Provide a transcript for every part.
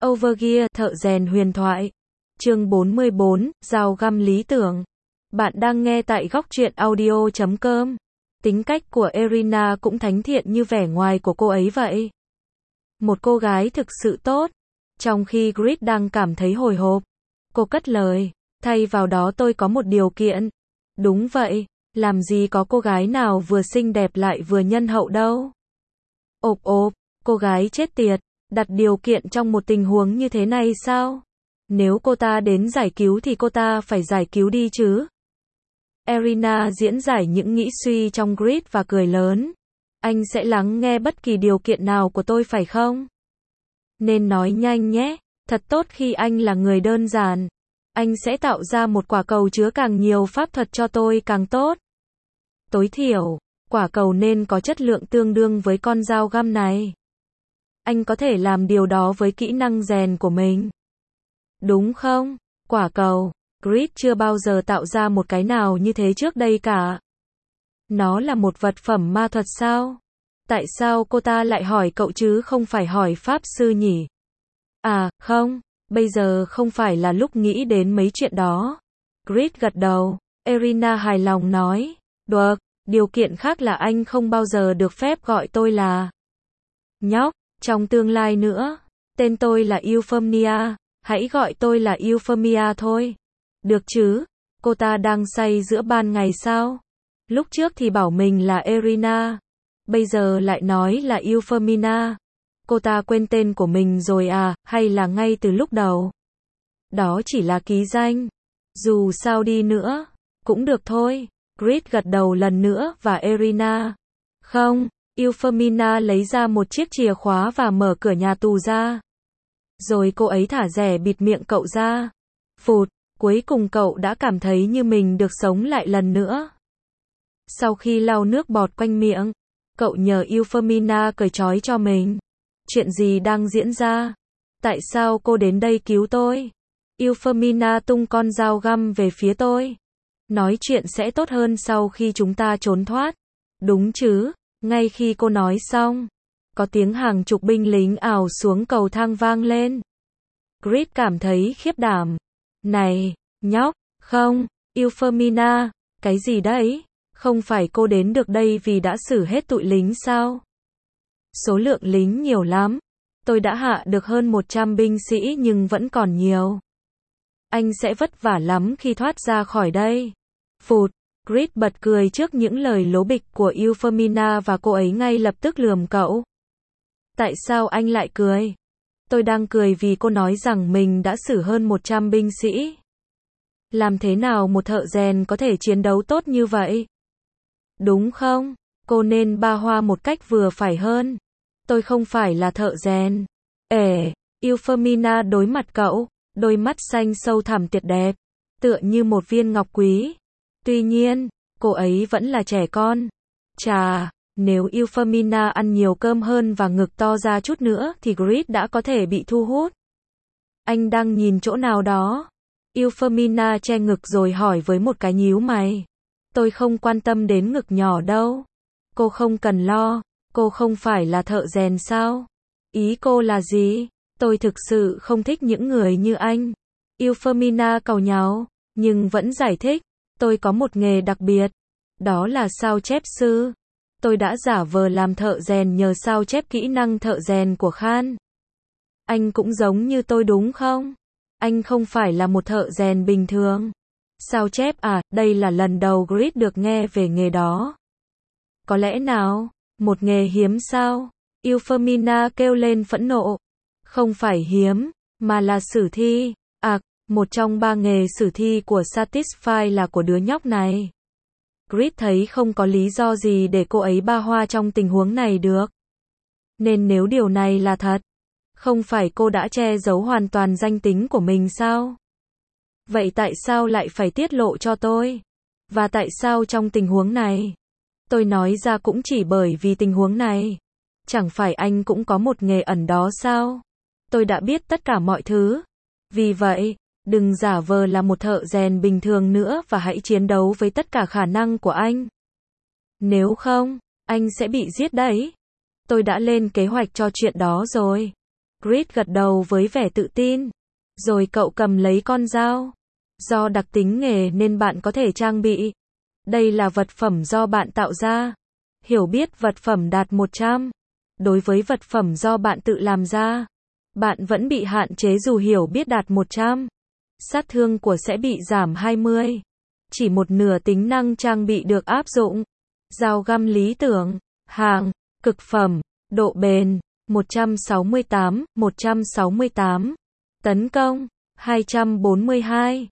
Overgear, thợ rèn huyền thoại. Chương 44, dao găm lý tưởng. Bạn đang nghe tại góc truyện audio.com. Tính cách của Erina cũng thánh thiện như vẻ ngoài của cô ấy vậy. Một cô gái thực sự tốt. Trong khi Grit đang cảm thấy hồi hộp, cô cất lời, thay vào đó tôi có một điều kiện. Đúng vậy, làm gì có cô gái nào vừa xinh đẹp lại vừa nhân hậu đâu. Ộp ộp, cô gái chết tiệt, đặt điều kiện trong một tình huống như thế này sao? Nếu cô ta đến giải cứu thì cô ta phải giải cứu đi chứ. Erina diễn giải những nghĩ suy trong Grit và cười lớn. Anh sẽ lắng nghe bất kỳ điều kiện nào của tôi phải không? Nên nói nhanh nhé, thật tốt khi anh là người đơn giản. Anh sẽ tạo ra một quả cầu chứa càng nhiều pháp thuật cho tôi càng tốt. Tối thiểu, quả cầu nên có chất lượng tương đương với con dao găm này. Anh có thể làm điều đó với kỹ năng rèn của mình. Đúng không? Quả cầu, Grit chưa bao giờ tạo ra một cái nào như thế trước đây cả. Nó là một vật phẩm ma thuật sao? Tại sao cô ta lại hỏi cậu chứ không phải hỏi pháp sư nhỉ? À, không, bây giờ không phải là lúc nghĩ đến mấy chuyện đó. Grit gật đầu, Erina hài lòng nói, được, điều kiện khác là anh không bao giờ được phép gọi tôi là nhóc, trong tương lai nữa. Tên tôi là Euphemia, hãy gọi tôi là Euphemia thôi. Được chứ, cô ta đang say giữa ban ngày sao? Lúc trước thì bảo mình là Erina, bây giờ lại nói là Euphemina. Cô ta quên tên của mình rồi à, hay là ngay từ lúc đầu? Đó chỉ là ký danh. Dù sao đi nữa, cũng được thôi. Grit gật đầu lần nữa và Erina. Không, Euphemina lấy ra một chiếc chìa khóa và mở cửa nhà tù ra. Rồi cô ấy thả dẻ bịt miệng cậu ra. Phụt, cuối cùng cậu đã cảm thấy như mình được sống lại lần nữa. Sau khi lau nước bọt quanh miệng, cậu nhờ Euphemina cởi trói cho mình. Chuyện gì đang diễn ra? Tại sao cô đến đây cứu tôi? Euphemina tung con dao găm về phía tôi. Nói chuyện sẽ tốt hơn sau khi chúng ta trốn thoát. Đúng chứ? Ngay khi cô nói xong, có tiếng hàng chục binh lính ào xuống cầu thang vang lên. Grit cảm thấy khiếp đảm. Này, nhóc, không, Euphemina, cái gì đấy? Không phải cô đến được đây vì đã xử hết tụi lính sao? Số lượng lính nhiều lắm. Tôi đã hạ được hơn 100 binh sĩ nhưng vẫn còn nhiều. Anh sẽ vất vả lắm khi thoát ra khỏi đây. Phụt, Grit bật cười trước những lời lố bịch của Euphemina và cô ấy ngay lập tức lườm cậu. Tại sao anh lại cười? Tôi đang cười vì cô nói rằng mình đã xử hơn 100 binh sĩ. Làm thế nào một thợ rèn có thể chiến đấu tốt như vậy? Đúng không? Cô nên ba hoa một cách vừa phải hơn. Tôi không phải là thợ rèn. Euphemina đối mặt cậu, đôi mắt xanh sâu thẳm tuyệt đẹp, tựa như một viên ngọc quý. Tuy nhiên, cô ấy vẫn là trẻ con. Chà, nếu Euphemina ăn nhiều cơm hơn và ngực to ra chút nữa thì Grit đã có thể bị thu hút. Anh đang nhìn chỗ nào đó? Euphemina che ngực rồi hỏi với một cái nhíu mày. Tôi không quan tâm đến ngực nhỏ đâu. Cô không cần lo, cô không phải là thợ rèn sao? Ý cô là gì? Tôi thực sự không thích những người như anh. Euphemina càu nhàu, nhưng vẫn giải thích. Tôi có một nghề đặc biệt. Đó là sao chép sư. Tôi đã giả vờ làm thợ rèn nhờ sao chép kỹ năng thợ rèn của Khan. Anh cũng giống như tôi đúng không? Anh không phải là một thợ rèn bình thường. Sao chép à, đây là lần đầu Grit được nghe về nghề đó. Có lẽ nào, một nghề hiếm sao? Euphemina kêu lên phẫn nộ. Không phải hiếm, mà là sử thi. À, một trong 3 nghề sử thi của Satisfy là của đứa nhóc này. Grit thấy không có lý do gì để cô ấy ba hoa trong tình huống này được. Nên nếu điều này là thật, không phải cô đã che giấu hoàn toàn danh tính của mình sao? Vậy tại sao lại phải tiết lộ cho tôi? Và tại sao trong tình huống này? Tôi nói ra cũng chỉ bởi vì tình huống này. Chẳng phải anh cũng có một nghề ẩn đó sao? Tôi đã biết tất cả mọi thứ. Vì vậy, đừng giả vờ là một thợ rèn bình thường nữa và hãy chiến đấu với tất cả khả năng của anh. Nếu không, anh sẽ bị giết đấy. Tôi đã lên kế hoạch cho chuyện đó rồi. Grid gật đầu với vẻ tự tin. Rồi cậu cầm lấy con dao. Do đặc tính nghề nên bạn có thể trang bị. Đây là vật phẩm do bạn tạo ra. Hiểu biết vật phẩm đạt 100. Đối với vật phẩm do bạn tự làm ra, bạn vẫn bị hạn chế dù hiểu biết đạt 100. Sát thương của sẽ bị giảm 20. Chỉ một nửa tính năng trang bị được áp dụng. Dao găm lý tưởng. Hạng. Cực phẩm. Độ bền. 168. 168. Tấn công. 242.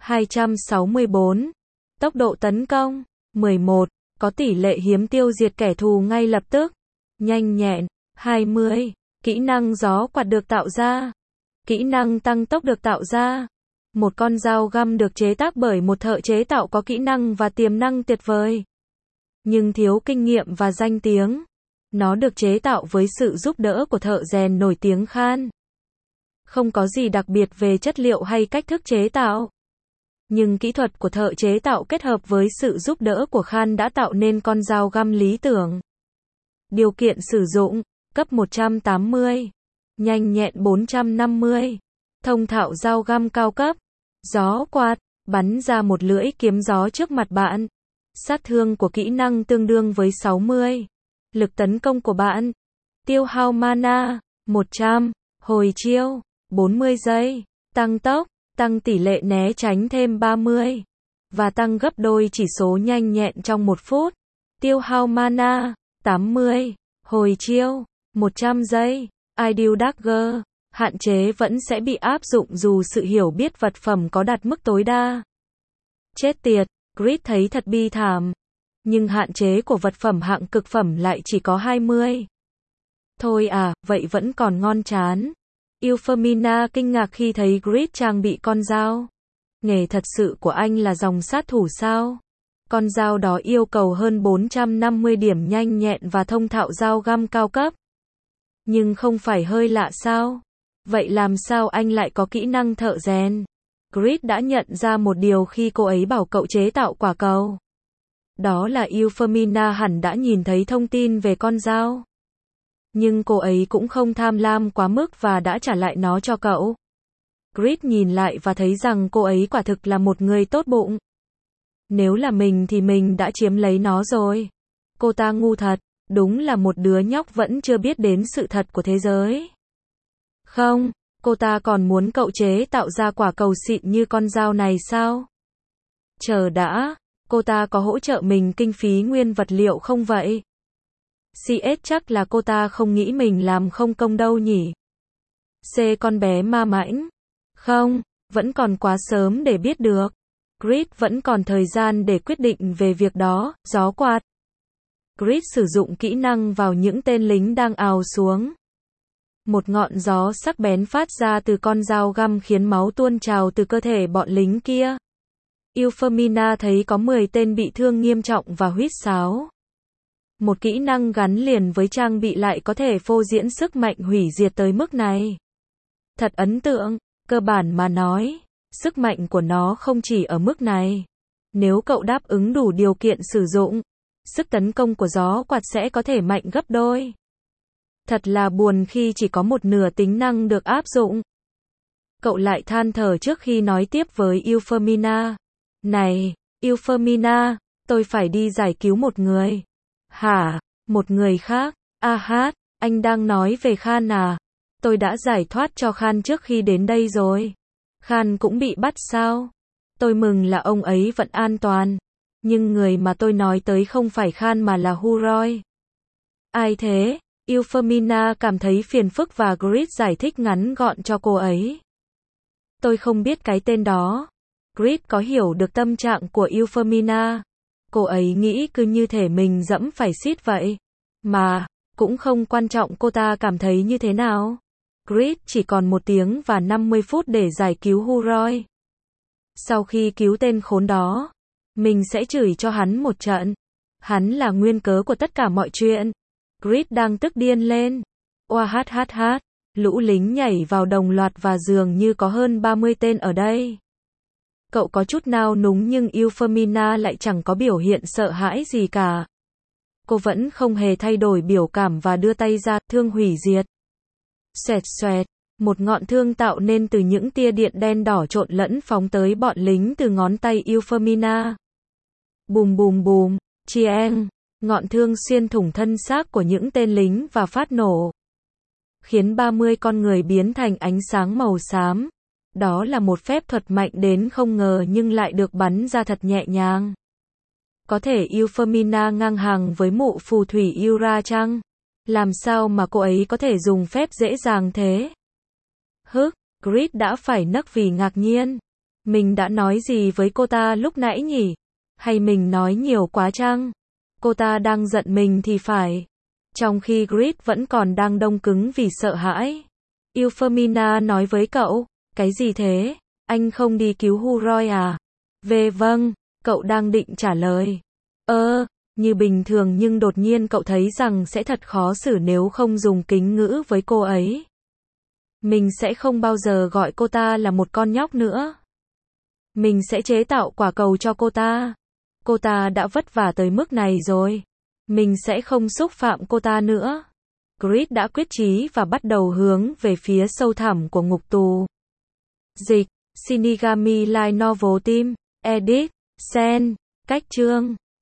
264. Tốc độ tấn công. 11. Có tỷ lệ hiếm tiêu diệt kẻ thù ngay lập tức. Nhanh nhẹn. 20. Kỹ năng gió quạt được tạo ra. Kỹ năng tăng tốc được tạo ra. Một con dao găm được chế tác bởi một thợ chế tạo có kỹ năng và tiềm năng tuyệt vời, nhưng thiếu kinh nghiệm và danh tiếng. Nó được chế tạo với sự giúp đỡ của thợ rèn nổi tiếng Khan. Không có gì đặc biệt về chất liệu hay cách thức chế tạo. Nhưng kỹ thuật của thợ chế tạo kết hợp với sự giúp đỡ của Khan đã tạo nên con dao găm lý tưởng. Điều kiện sử dụng. Cấp 180. Nhanh nhẹn 450. Thông thạo dao găm cao cấp. Gió quạt. Bắn ra một lưỡi kiếm gió trước mặt bạn. Sát thương của kỹ năng tương đương với 60. Lực tấn công của bạn. Tiêu hao mana. 100. Hồi chiêu. 40 giây. Tăng tốc. Tăng tỷ lệ né tránh thêm 30. Và tăng gấp đôi chỉ số nhanh nhẹn trong 1 phút. Tiêu hao mana. 80. Hồi chiêu. 100 giây. Ideal Dagger. Hạn chế vẫn sẽ bị áp dụng dù sự hiểu biết vật phẩm có đạt mức tối đa. Chết tiệt, Grid thấy thật bi thảm. Nhưng hạn chế của vật phẩm hạng cực phẩm lại chỉ có 20. Thôi à, vậy vẫn còn ngon chán. Euphemina kinh ngạc khi thấy Grid trang bị con dao. Nghề thật sự của anh là dòng sát thủ sao? Con dao đó yêu cầu hơn 450 điểm nhanh nhẹn và thông thạo dao găm cao cấp. Nhưng không phải hơi lạ sao? Vậy làm sao anh lại có kỹ năng thợ rèn? Grid đã nhận ra một điều khi cô ấy bảo cậu chế tạo quả cầu. Đó là Euphemina hẳn đã nhìn thấy thông tin về con dao. Nhưng cô ấy cũng không tham lam quá mức và đã trả lại nó cho cậu. Grid nhìn lại và thấy rằng cô ấy quả thực là một người tốt bụng. Nếu là mình thì mình đã chiếm lấy nó rồi. Cô ta ngu thật, đúng là một đứa nhóc vẫn chưa biết đến sự thật của thế giới. Không, cô ta còn muốn cậu chế tạo ra quả cầu xịn như con dao này sao? Chờ đã, cô ta có hỗ trợ mình kinh phí nguyên vật liệu không vậy? CS chắc là cô ta không nghĩ mình làm không công đâu nhỉ? C con bé ma mãnh. Không, vẫn còn quá sớm để biết được. Grid vẫn còn thời gian để quyết định về việc đó. Gió quạt. Grid sử dụng kỹ năng vào những tên lính đang ào xuống. Một ngọn gió sắc bén phát ra từ con dao găm khiến máu tuôn trào từ cơ thể bọn lính kia. Euphemina thấy có 10 tên bị thương nghiêm trọng và huýt sáo. Một kỹ năng gắn liền với trang bị lại có thể phô diễn sức mạnh hủy diệt tới mức này. Thật ấn tượng, cơ bản mà nói, sức mạnh của nó không chỉ ở mức này. Nếu cậu đáp ứng đủ điều kiện sử dụng, sức tấn công của gió quạt sẽ có thể mạnh gấp đôi. Thật là buồn khi chỉ có một nửa tính năng được áp dụng. Cậu lại than thở trước khi nói tiếp với Euphemina. Này, Euphemina, tôi phải đi giải cứu một người. Hả? Một người khác? Anh đang nói về Khan à? Tôi đã giải thoát cho Khan trước khi đến đây rồi. Khan cũng bị bắt sao? Tôi mừng là ông ấy vẫn an toàn. Nhưng người mà tôi nói tới không phải Khan mà là Huroy. Ai thế? Euphemina cảm thấy phiền phức và Grid giải thích ngắn gọn cho cô ấy. Tôi không biết cái tên đó. Grid có hiểu được tâm trạng của Euphemina. Cô ấy nghĩ cứ như thể mình dẫm phải xít vậy. Mà, cũng không quan trọng cô ta cảm thấy như thế nào. Grid chỉ còn 1 tiếng và 50 phút để giải cứu Huroy. Sau khi cứu tên khốn đó, mình sẽ chửi cho hắn một trận. Hắn là nguyên cớ của tất cả mọi chuyện. Grid đang tức điên lên. Lũ lính nhảy vào đồng loạt và dường như có hơn 30 tên ở đây. Cậu có chút nao núng nhưng Euphemina lại chẳng có biểu hiện sợ hãi gì cả. Cô vẫn không hề thay đổi biểu cảm và đưa tay ra, thương hủy diệt. Xoẹt xoẹt, một ngọn thương tạo nên từ những tia điện đen đỏ trộn lẫn phóng tới bọn lính từ ngón tay Euphemina. Bùm bùm bùm, chieng, ngọn thương xuyên thủng thân xác của những tên lính và phát nổ, khiến 30 con người biến thành ánh sáng màu xám. Đó là một phép thuật mạnh đến không ngờ nhưng lại được bắn ra thật nhẹ nhàng. Có thể Euphemina ngang hàng với mụ phù thủy Yura chăng? Làm sao mà cô ấy có thể dùng phép dễ dàng thế? Grid đã phải nấc vì ngạc nhiên. Mình đã nói gì với cô ta lúc nãy nhỉ? Hay mình nói nhiều quá chăng? Cô ta đang giận mình thì phải. Trong khi Grid vẫn còn đang đông cứng vì sợ hãi, Euphemina nói với cậu, cái gì thế? Anh không đi cứu Huroy à? Vâng, cậu đang định trả lời. Như bình thường nhưng đột nhiên cậu thấy rằng sẽ thật khó xử nếu không dùng kính ngữ với cô ấy. Mình sẽ không bao giờ gọi cô ta là một con nhóc nữa. Mình sẽ chế tạo quả cầu cho cô ta. Cô ta đã vất vả tới mức này rồi. Mình sẽ không xúc phạm cô ta nữa. Grid đã quyết chí và bắt đầu hướng về phía sâu thẳm của ngục tù. Dịch, Shinigami Light Novel Team, Edit, Sen, Cách chương.